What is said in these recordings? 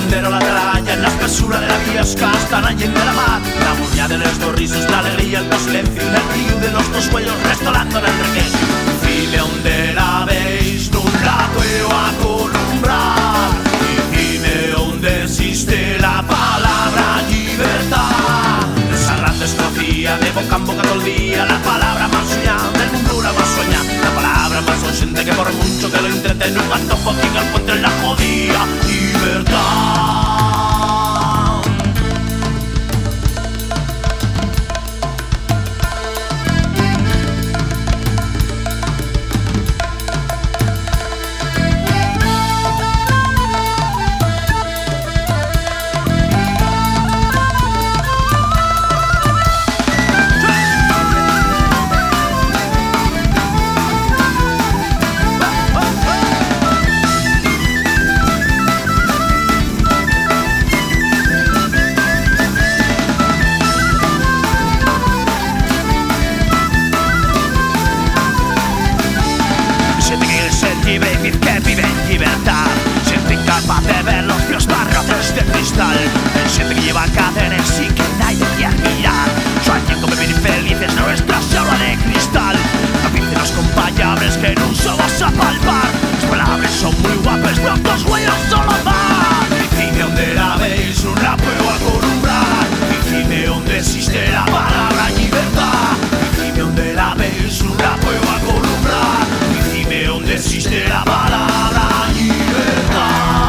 sendero, la atalaya, en la espessura de la biosca hasta la gent de la mar, la muña de los dos risos, la alegría, el silencio, el río de los dos cuellos restaurando en el requés. Dime onde la veis, nun la puedo acostumbrar. Y dime onde existe la palabra libertad. Esa gran desconocía de boca en boca todo el día, la palabra más soñada del mundo, la más soñada, la palabra más ausente que por mucho que lo intente nunca topo quien encuentre la jodida libertad. Que vive en libertad, siente incapaz de ver los pies barrotes de cristal, siente que lleva cadenas y que nadie quiere mirar. Sueñan con vivir felices nuestra selva de cristal, a fin de los compañeros que no vas a palpar. Las palabras son muy guapas, pero dos huellas solo van. Dime dónde la veis, no la puedo acostumbrar. Dime dónde existe la palabra libertad. Dime dónde la veis, no la puedo acostumbrar. Dime dónde existe la palabra libertad.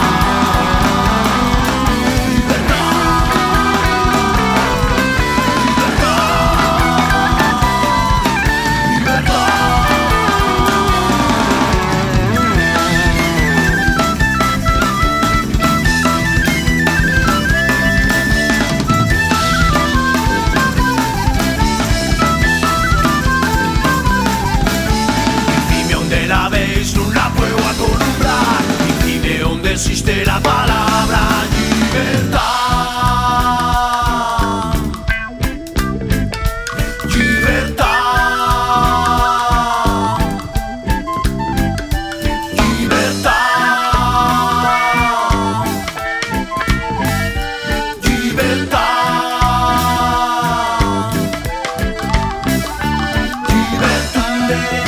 Existe la palabra libertad. Libertad. Libertad. Libertad. Libertad.